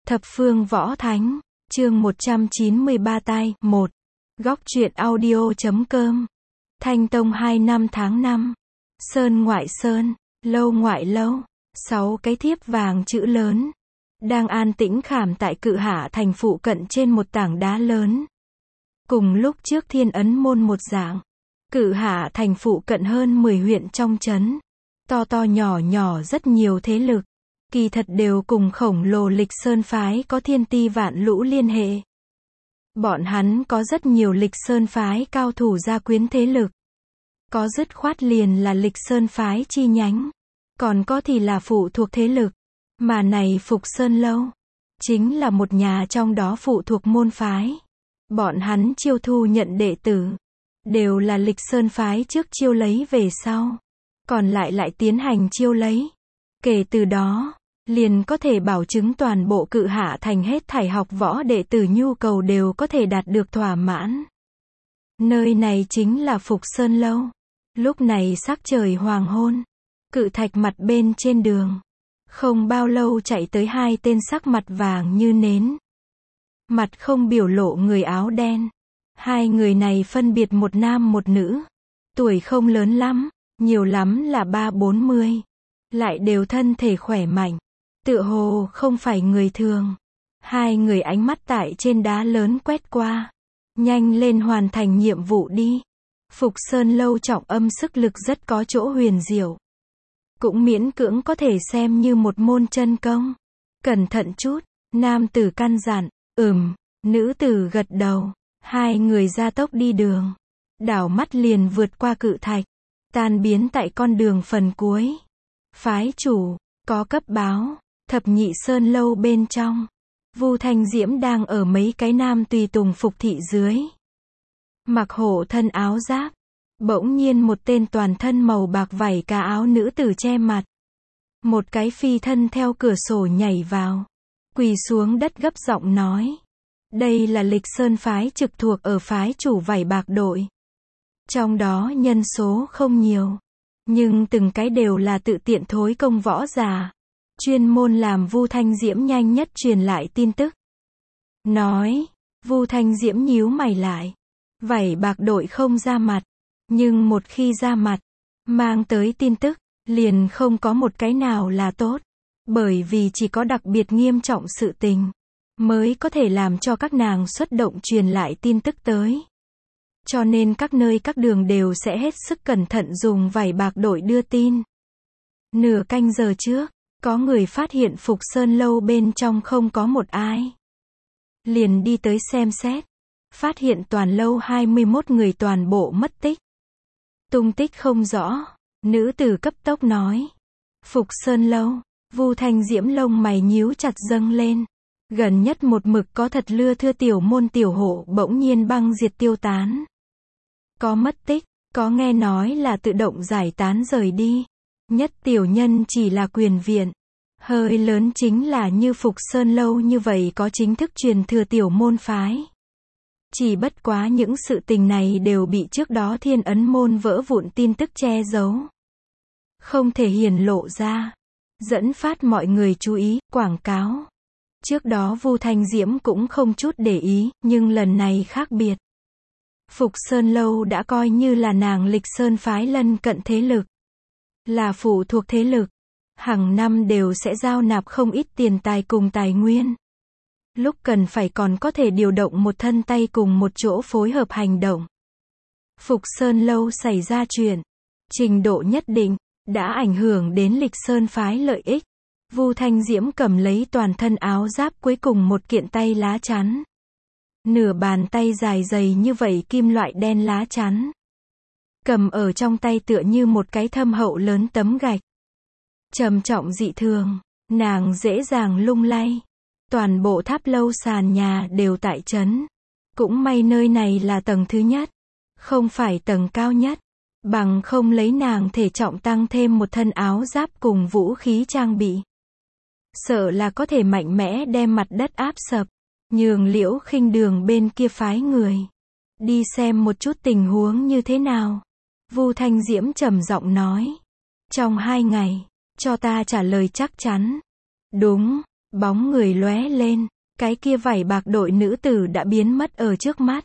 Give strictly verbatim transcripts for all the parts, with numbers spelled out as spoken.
Thập phương võ thánh, chương một trăm chín mươi ba tai, một. Góc truyện audio.com. Thanh Tông hai năm tháng năm. Sơn ngoại sơn, lâu ngoại lâu. Sáu cái thiếp vàng chữ lớn. Đang an tĩnh khảm tại Cự Hạ thành phụ cận trên một tảng đá lớn. Cùng lúc trước Thiên Ấn môn một dạng. Cự Hạ thành phụ cận hơn mười huyện trong trấn. To to nhỏ nhỏ rất nhiều thế lực. Kỳ thật đều cùng khổng lồ Lịch Sơn phái có thiên ti vạn lũ liên hệ. Bọn hắn có rất nhiều Lịch Sơn phái cao thủ gia quyến thế lực. Có dứt khoát liền là Lịch Sơn phái chi nhánh. Còn có thì là phụ thuộc thế lực. Mà này Phục Sơn Lâu chính là một nhà trong đó phụ thuộc môn phái. Bọn hắn chiêu thu nhận đệ tử đều là Lịch Sơn phái trước chiêu lấy về sau. Còn lại lại tiến hành chiêu lấy. Kể từ đó, liền có thể bảo chứng toàn bộ Cự Hạ thành hết thảy học võ đệ tử nhu cầu đều có thể đạt được thỏa mãn. Nơi này chính là Phục Sơn Lâu. Lúc này sắc trời hoàng hôn. Cự thạch mặt bên trên đường. Không bao lâu chạy tới hai tên sắc mặt vàng như nến. Mặt không biểu lộ người áo đen. Hai người này phân biệt một nam một nữ. Tuổi không lớn lắm, nhiều lắm là ba bốn mươi. Lại đều thân thể khỏe mạnh. Tựa hồ không phải người thường. Hai người ánh mắt tại trên đá lớn quét qua. Nhanh lên hoàn thành nhiệm vụ đi. Phục Sơn Lâu trọng âm sức lực rất có chỗ huyền diệu. Cũng miễn cưỡng có thể xem như một môn chân công. Cẩn thận chút, nam tử căn dặn, ừm, nữ tử gật đầu. Hai người ra tốc đi đường. Đảo mắt liền vượt qua cự thạch. Tan biến tại con đường phần cuối. Phái chủ, có cấp báo. Thập nhị sơn lâu bên trong. Vu Thanh Diễm đang ở mấy cái nam tùy tùng phục thị dưới. Mặc hộ thân áo giáp. Bỗng nhiên một tên toàn thân màu bạc vảy cả áo nữ tử che mặt. Một cái phi thân theo cửa sổ nhảy vào. Quỳ xuống đất gấp giọng nói. Đây là Lịch Sơn phái trực thuộc ở phái chủ vảy bạc đội. Trong đó nhân số không nhiều. Nhưng từng cái đều là tự tiện thối công võ giả. Chuyên môn làm Vu Thanh Diễm nhanh nhất truyền lại tin tức. Nói, Vu Thanh Diễm nhíu mày lại. Vảy bạc đội không ra mặt. Nhưng một khi ra mặt, mang tới tin tức, liền không có một cái nào là tốt. Bởi vì chỉ có đặc biệt nghiêm trọng sự tình, mới có thể làm cho các nàng xuất động truyền lại tin tức tới. Cho nên các nơi các đường đều sẽ hết sức cẩn thận dùng vảy bạc đội đưa tin. Nửa canh giờ trước, có người phát hiện Phục Sơn Lâu bên trong không có một ai. Liền đi tới xem xét. Phát hiện toàn lâu hai mươi mốt người toàn bộ mất tích. Tung tích không rõ. Nữ tử cấp tốc nói. Phục Sơn Lâu. Vu Thanh Diễm lông mày nhíu chặt dâng lên. Gần nhất một mực có thật lưa thưa tiểu môn tiểu hộ bỗng nhiên băng diệt tiêu tán. Có mất tích, có nghe nói là tự động giải tán rời đi. Nhất tiểu nhân chỉ là quyền viện. Hơi lớn chính là như Phục Sơn Lâu như vậy có chính thức truyền thừa tiểu môn phái. Chỉ bất quá những sự tình này đều bị trước đó Thiên Ấn môn vỡ vụn tin tức che giấu. Không thể hiển lộ ra. Dẫn phát mọi người chú ý, quảng cáo. Trước đó Vu Thanh Diễm cũng không chút để ý, nhưng lần này khác biệt. Phục Sơn Lâu đã coi như là nàng Lịch Sơn phái lân cận thế lực. Là phụ thuộc thế lực. Hàng năm đều sẽ giao nạp không ít tiền tài cùng tài nguyên. Lúc cần phải còn có thể điều động một thân tay cùng một chỗ phối hợp hành động. Phục Sơn Lâu xảy ra chuyện. Trình độ nhất định, đã ảnh hưởng đến Lịch Sơn phái lợi ích. Vu Thanh Diễm cầm lấy toàn thân áo giáp cuối cùng một kiện tay lá chắn. Nửa bàn tay dài dày như vậy kim loại đen lá chắn. Cầm ở trong tay tựa như một cái thâm hậu lớn tấm gạch. Trầm trọng dị thường, nàng dễ dàng lung lay. Toàn bộ tháp lâu sàn nhà đều tại trấn. Cũng may nơi này là tầng thứ nhất. Không phải tầng cao nhất. Bằng không lấy nàng thể trọng tăng thêm một thân áo giáp cùng vũ khí trang bị. Sợ là có thể mạnh mẽ đem mặt đất áp sập. Nhường Liễu Khinh Đường bên kia phái người. Đi xem một chút tình huống như thế nào. Vu Thanh Diễm trầm giọng nói. Trong hai ngày, cho ta trả lời chắc chắn. Đúng. Bóng người lóe lên, cái kia vảy bạc đội nữ tử đã biến mất ở trước mắt.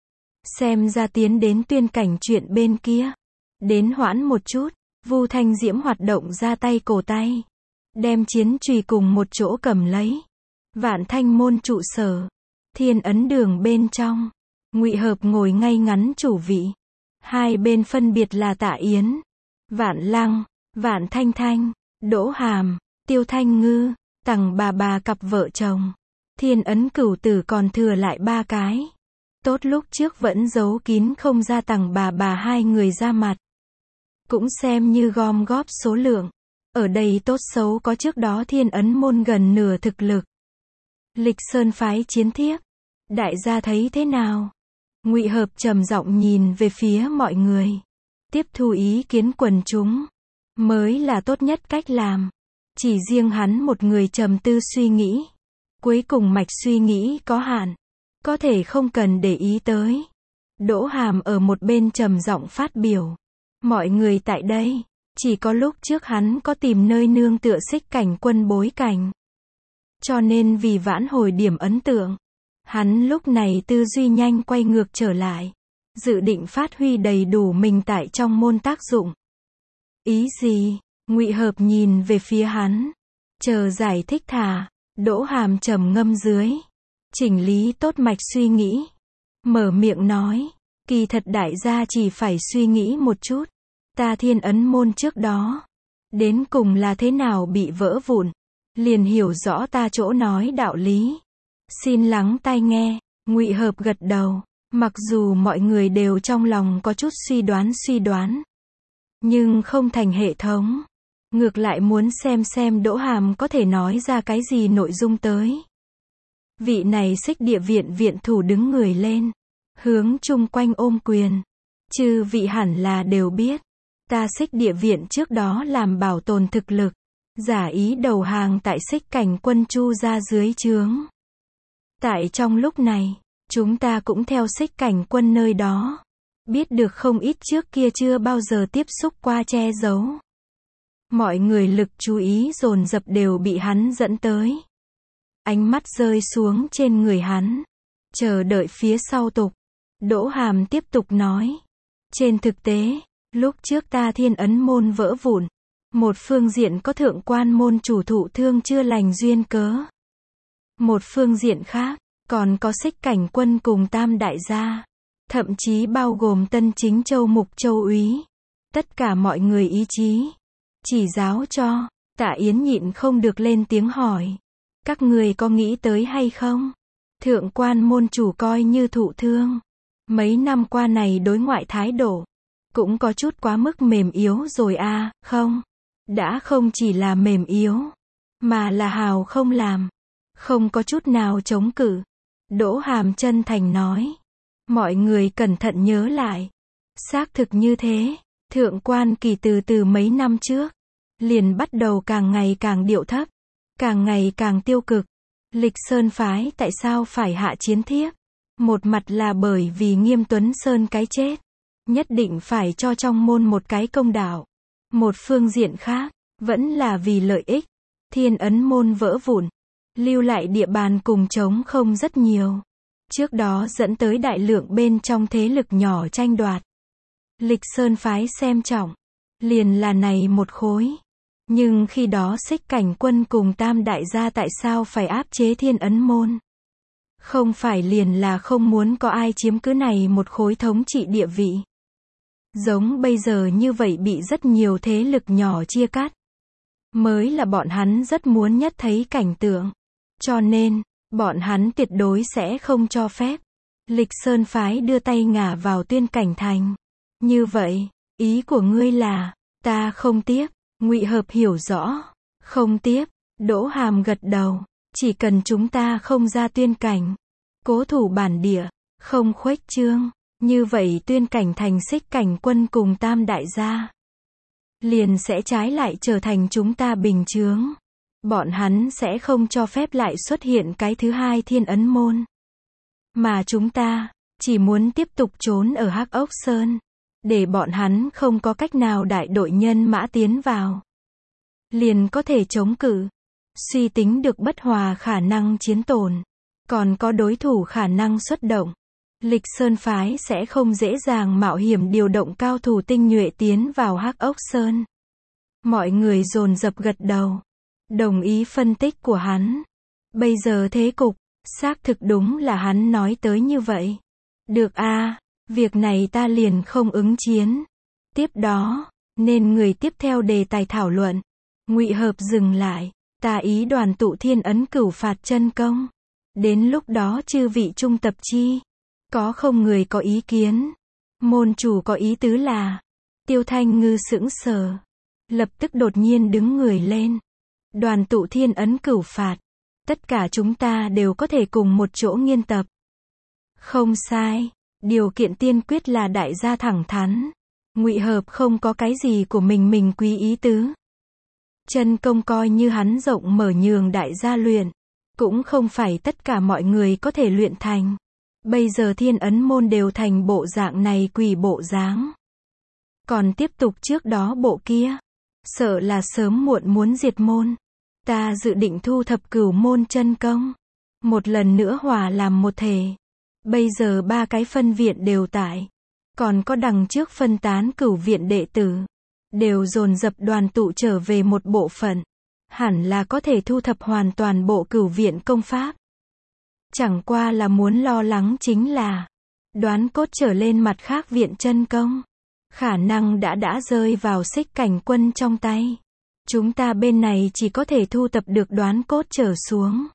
Xem ra tiến đến tuyên cảnh chuyện bên kia. Đến hoãn một chút, Vu Thanh Diễm hoạt động ra tay cổ tay. Đem chiến chùy cùng một chỗ cầm lấy. Vạn Thanh môn trụ sở. Thiên ấn đường bên trong. Ngụy Hợp ngồi ngay ngắn chủ vị. Hai bên phân biệt là Tạ Yến, Vạn Lăng, Vạn Thanh Thanh, Đỗ Hàm, Tiêu Thanh Ngư, Tằng bà bà cặp vợ chồng. Thiên ấn cửu tử còn thừa lại ba cái. Tốt lúc trước vẫn giấu kín không ra Tằng bà bà hai người ra mặt. Cũng xem như gom góp số lượng. Ở đây tốt xấu có trước đó thiên ấn môn gần nửa thực lực. Lịch Sơn phái chiến thiếp. Đại gia thấy thế nào? Ngụy Hợp trầm giọng nhìn về phía mọi người. Tiếp thu ý kiến quần chúng. Mới là tốt nhất cách làm. Chỉ riêng hắn một người trầm tư suy nghĩ. Cuối cùng mạch suy nghĩ có hạn. Có thể không cần để ý tới. Đỗ Hàm ở một bên trầm giọng phát biểu. Mọi người tại đây, chỉ có lúc trước hắn có tìm nơi nương tựa Xích Cảnh Quân bối cảnh. Cho nên vì vãn hồi điểm ấn tượng, hắn lúc này tư duy nhanh quay ngược trở lại. Dự định phát huy đầy đủ mình tại trong môn tác dụng. Ý gì? Ngụy Hợp nhìn về phía hắn. Chờ giải thích thả. Đỗ Hàm trầm ngâm dưới. Chỉnh lý tốt mạch suy nghĩ. Mở miệng nói. Kỳ thật đại gia chỉ phải suy nghĩ một chút. Ta thiên ấn môn trước đó. Đến cùng là thế nào bị vỡ vụn. Liền hiểu rõ ta chỗ nói đạo lý. Xin lắng tai nghe. Ngụy Hợp gật đầu. Mặc dù mọi người đều trong lòng có chút suy đoán suy đoán. Nhưng không thành hệ thống. Ngược lại muốn xem xem Đỗ Hàm có thể nói ra cái gì nội dung tới. Vị này Xích Địa viện viện thủ đứng người lên. Hướng chung quanh ôm quyền. Chư vị hẳn là đều biết. Ta Xích Địa viện trước đó làm bảo tồn thực lực. Giả ý đầu hàng tại Xích Cảnh Quân Chu ra dưới trướng. Tại trong lúc này, chúng ta cũng theo Xích Cảnh Quân nơi đó. Biết được không ít trước kia chưa bao giờ tiếp xúc qua che giấu. Mọi người lực chú ý dồn dập đều bị hắn dẫn tới. Ánh mắt rơi xuống trên người hắn. Chờ đợi phía sau tục. Đỗ Hàm tiếp tục nói. Trên thực tế, lúc trước ta thiên ấn môn vỡ vụn. Một phương diện có thượng quan môn chủ thụ thương chưa lành duyên cớ. Một phương diện khác, còn có Xích Cảnh Quân cùng Tam đại gia. Thậm chí bao gồm Tân Chính Châu Mục Châu úy. Tất cả mọi người ý chí. Chỉ giáo cho. Tạ Yến nhịn không được lên tiếng hỏi. Các người có nghĩ tới hay không? Thượng quan môn chủ coi như thụ thương. Mấy năm qua này đối ngoại thái độ. Cũng có chút quá mức mềm yếu rồi à, không? Đã không chỉ là mềm yếu. Mà là hào không làm. Không có chút nào chống cự. Đỗ Hàm chân thành nói. Mọi người cẩn thận nhớ lại. Xác thực như thế. Thượng quan Kỳ từ từ mấy năm trước. Liền bắt đầu càng ngày càng điệu thấp. Càng ngày càng tiêu cực. Lịch Sơn phái tại sao phải hạ chiến thiếp? Một mặt là bởi vì Nghiêm Tuấn Sơn cái chết. Nhất định phải cho trong môn một cái công đạo. Một phương diện khác, vẫn là vì lợi ích. Thiên ấn môn vỡ vụn. Lưu lại địa bàn cùng trống không rất nhiều. Trước đó dẫn tới đại lượng bên trong thế lực nhỏ tranh đoạt. Lịch Sơn phái xem trọng. Liền là này một khối. Nhưng khi đó Xích Cảnh Quân cùng Tam đại gia tại sao phải áp chế thiên ấn môn? Không phải liền là không muốn có ai chiếm cứ này một khối thống trị địa vị. Giống bây giờ như vậy bị rất nhiều thế lực nhỏ chia cắt. Mới là bọn hắn rất muốn nhất thấy cảnh tượng. Cho nên, bọn hắn tuyệt đối sẽ không cho phép. Lịch Sơn phái đưa tay ngả vào Tuyên Cảnh Thành. Như vậy, ý của ngươi là, ta không tiếp. Ngụy Hợp hiểu rõ. Không tiếp. Đỗ Hàm gật đầu. Chỉ cần chúng ta không ra Tuyên Cảnh. Cố thủ bản địa. Không khuếch trương. Như vậy Tuyên Cảnh Thành Xích Cảnh Quân cùng Tam đại gia. Liền sẽ trái lại trở thành chúng ta bình chướng. Bọn hắn sẽ không cho phép lại xuất hiện cái thứ hai thiên ấn môn. Mà chúng ta, chỉ muốn tiếp tục trốn ở Hắc Ốc Sơn. Để bọn hắn không có cách nào đại đội nhân mã tiến vào. Liền có thể chống cự. suy tính được bất hòa khả năng chiến tổn, còn có đối thủ khả năng xuất động. Lịch Sơn phái sẽ không dễ dàng mạo hiểm điều động cao thủ tinh nhuệ tiến vào Hắc Ốc Sơn. Mọi người dồn dập gật đầu, đồng ý phân tích của hắn. Bây giờ thế cục, xác thực đúng là hắn nói tới như vậy. Được a, việc này ta liền không ứng chiến. Tiếp đó, nên người tiếp theo đề tài thảo luận. Ngụy Hợp dừng lại, ta ý đoàn tụ thiên ấn cửu phạt chân công. Đến lúc đó chư vị trung tập chi. Có không người có ý kiến? Môn chủ có ý tứ là. Tiêu Thanh Ngư sững sờ, lập tức đột nhiên đứng người lên. Đoàn tụ thiên ấn cửu phạt. Tất cả chúng ta đều có thể cùng một chỗ nghiên tập. Không sai. Điều kiện tiên quyết là đại gia thẳng thắn. Ngụy Hợp không có cái gì của mình mình quý ý tứ. Chân công coi như hắn rộng mở nhường đại gia luyện. Cũng không phải tất cả mọi người có thể luyện thành. Bây giờ thiên ấn môn đều thành bộ dạng này quỷ bộ dáng. Còn tiếp tục trước đó bộ kia. Sợ là sớm muộn muốn diệt môn. Ta dự định thu thập cửu môn chân công. Một lần nữa hòa làm một thể. Bây giờ ba cái phân viện đều tại. Còn có đằng trước phân tán cửu viện đệ tử. Đều dồn dập đoàn tụ trở về một bộ phận. Hẳn là có thể thu thập hoàn toàn bộ cửu viện công pháp. Chẳng qua là muốn lo lắng chính là. Đoán cốt trở lên mặt khác viện chân công. Khả năng đã đã rơi vào xích cảnh quân trong tay. Chúng ta bên này chỉ có thể thu tập được đoán cốt trở xuống.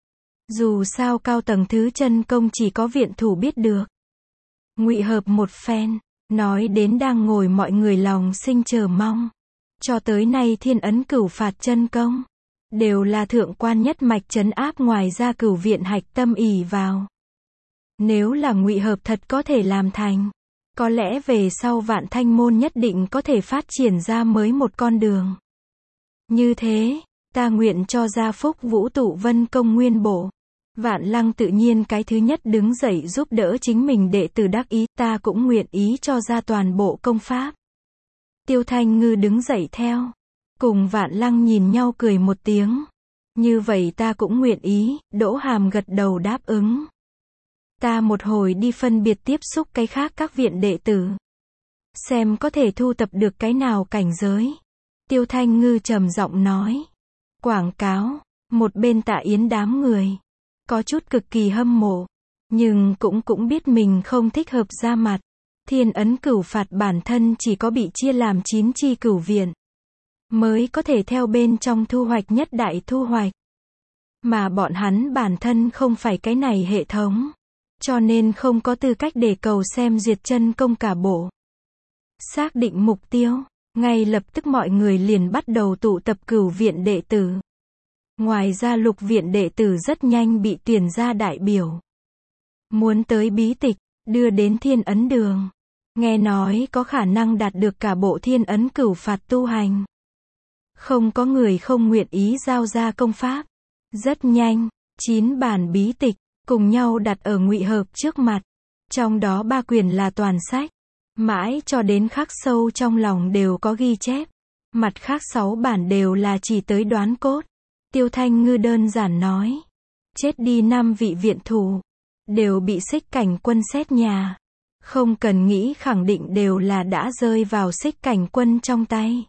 Dù sao cao tầng thứ chân công chỉ có viện thủ biết được. Ngụy Hợp một phen, nói đến đang ngồi mọi người lòng sinh chờ mong. Cho tới nay thiên ấn cửu phạt chân công. Đều là thượng quan nhất mạch trấn áp ngoài ra cửu viện hạch tâm ỷ vào. Nếu là Ngụy Hợp thật có thể làm thành. Có lẽ về sau Vạn Thanh môn nhất định có thể phát triển ra mới một con đường. Như thế, ta nguyện cho gia phúc vũ tụ vân công nguyên bộ. Vạn Lăng tự nhiên cái thứ nhất đứng dậy giúp đỡ chính mình đệ tử đắc ý, ta cũng nguyện ý cho ra toàn bộ công pháp. Tiêu Thanh Ngư đứng dậy theo. Cùng Vạn Lăng nhìn nhau cười một tiếng. Như vậy ta cũng nguyện ý, Đỗ Hàm gật đầu đáp ứng. Ta một hồi đi phân biệt tiếp xúc cái khác các viện đệ tử. Xem có thể thu tập được cái nào cảnh giới. Tiêu Thanh Ngư trầm giọng nói. Quảng cáo, một bên Tạ Yến đám người. Có chút cực kỳ hâm mộ. Nhưng cũng cũng biết mình không thích hợp ra mặt. Thiên ấn cửu phạt bản thân chỉ có bị chia làm chín chi cửu viện. Mới có thể theo bên trong thu hoạch nhất đại thu hoạch. Mà bọn hắn bản thân không phải cái này hệ thống. Cho nên không có tư cách để cầu xem duyệt chân công cả bộ. Xác định mục tiêu, ngay lập tức mọi người liền bắt đầu tụ tập cửu viện đệ tử. Ngoài ra lục viện đệ tử rất nhanh bị tuyển ra đại biểu. Muốn tới bí tịch, đưa đến thiên ấn đường. Nghe nói có khả năng đạt được cả bộ thiên ấn cửu phạt tu hành. Không có người không nguyện ý giao ra công pháp. Rất nhanh, chín bản bí tịch, cùng nhau đặt ở Ngụy Hợp trước mặt. Trong đó ba quyển là toàn sách. Mãi cho đến khắc sâu trong lòng đều có ghi chép. Mặt khác sáu bản đều là chỉ tới đoán cốt. Tiêu Thanh Ngư đơn giản nói. Chết đi năm vị viện thủ. Đều bị xích cảnh quân xét nhà. Không cần nghĩ khẳng định đều là đã rơi vào xích cảnh quân trong tay.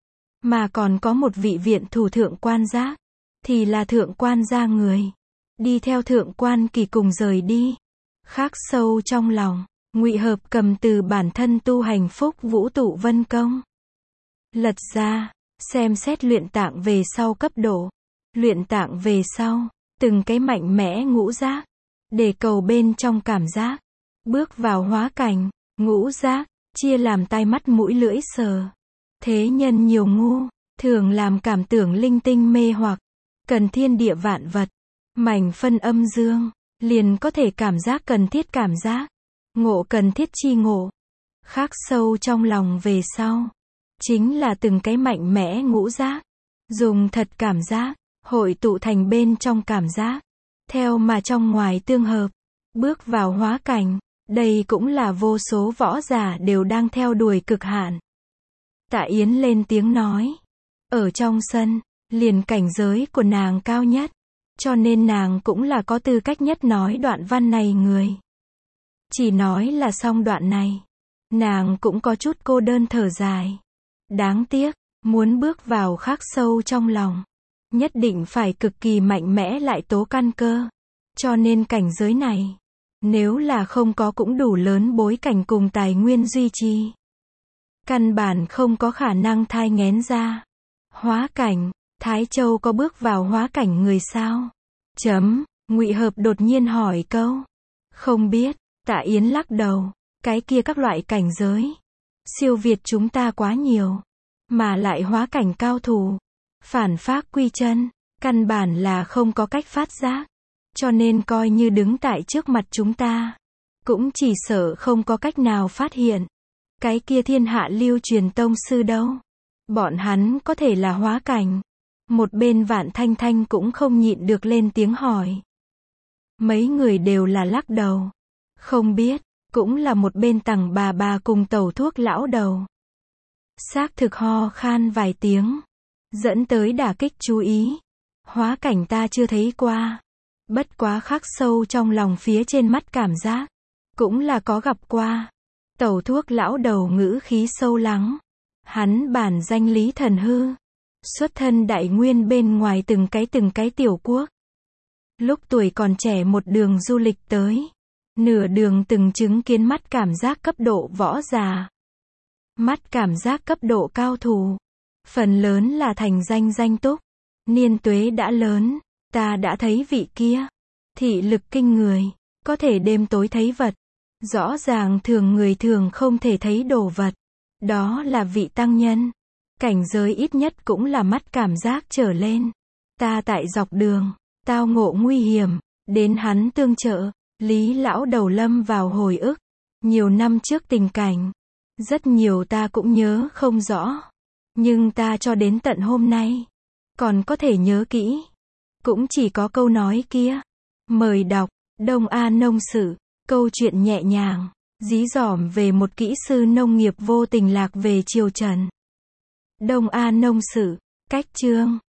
Mà còn có một vị viện thủ thượng quan giác. Thì là thượng quan gia người. Đi theo thượng quan kỳ cùng rời đi. Khắc sâu trong lòng. Ngụy Hợp cầm từ bản thân tu hành phúc vũ tụ vân công. Lật ra. Xem xét luyện tạng về sau cấp độ. Luyện tạng về sau. Từng cái mạnh mẽ ngũ giác. Để cầu bên trong cảm giác. Bước vào hóa cảnh. Ngũ giác. Chia làm tai mắt mũi lưỡi sờ. Thế nhân nhiều ngu. Thường làm cảm tưởng linh tinh mê hoặc. Cần thiên địa vạn vật. Mảnh phân âm dương. Liền có thể cảm giác cần thiết cảm giác. Ngộ cần thiết chi ngộ. Khắc sâu trong lòng về sau. Chính là từng cái mạnh mẽ ngũ giác. Dùng thật cảm giác. Hội tụ thành bên trong cảm giác. Theo mà trong ngoài tương hợp. Bước vào hóa cảnh. Đây cũng là vô số võ giả đều đang theo đuổi cực hạn. Tạ Yến lên tiếng nói. Ở trong sân, liền cảnh giới của nàng cao nhất. Cho nên nàng cũng là có tư cách nhất nói đoạn văn này người. Chỉ nói là xong đoạn này. Nàng cũng có chút cô đơn thở dài. Đáng tiếc, muốn bước vào khắc sâu trong lòng. Nhất định phải cực kỳ mạnh mẽ lại tố căn cơ. Cho nên cảnh giới này, nếu là không có cũng đủ lớn bối cảnh cùng tài nguyên duy trì. Căn bản không có khả năng thai nghén ra. Hóa cảnh, Thái Châu có bước vào hóa cảnh người sao? Chấm, Ngụy Hợp đột nhiên hỏi câu. Không biết, Tạ Yến lắc đầu. Cái kia các loại cảnh giới. Siêu việt chúng ta quá nhiều. Mà lại hóa cảnh cao thủ. Phản phác quy chân. Căn bản là không có cách phát giác. Cho nên coi như đứng tại trước mặt chúng ta. Cũng chỉ sợ không có cách nào phát hiện. Cái kia thiên hạ lưu truyền tông sư đâu. Bọn hắn có thể là hóa cảnh. Một bên Vạn Thanh Thanh cũng không nhịn được lên tiếng hỏi. Mấy người đều là lắc đầu. Không biết, cũng là một bên Tằng bà bà cùng Tẩu Thuốc lão đầu. Xác thực ho khan vài tiếng. Dẫn tới đả kích chú ý. Hóa cảnh ta chưa thấy qua. Bất quá khắc sâu trong lòng phía trên mắt cảm giác. Cũng là có gặp qua. Tẩu Thuốc lão đầu ngữ khí sâu lắng. Hắn bản danh Lý Thần Hư. Xuất thân đại nguyên bên ngoài từng cái từng cái tiểu quốc. Lúc tuổi còn trẻ một đường du lịch tới. Nửa đường từng chứng kiến mắt cảm giác cấp độ võ già. Mắt cảm giác cấp độ cao thủ. Phần lớn là thành danh danh túc. Niên tuế đã lớn. Ta đã thấy vị kia. Thị lực kinh người. Có thể đêm tối thấy vật. Rõ ràng thường người thường không thể thấy đồ vật. Đó là vị tăng nhân. Cảnh giới ít nhất cũng là mắt cảm giác trở lên. Ta tại dọc đường. Tao ngộ nguy hiểm. Đến hắn tương trợ. Lý lão đầu lâm vào hồi ức. Nhiều năm trước tình cảnh. Rất nhiều ta cũng nhớ không rõ. Nhưng ta cho đến tận hôm nay. Còn có thể nhớ kỹ. Cũng chỉ có câu nói kia. Mời đọc. Đông A Nông Sự. Câu chuyện nhẹ nhàng. Dí dỏm về một kỹ sư nông nghiệp vô tình lạc về triều Trần. Đông A Nông Sự. Cách chương.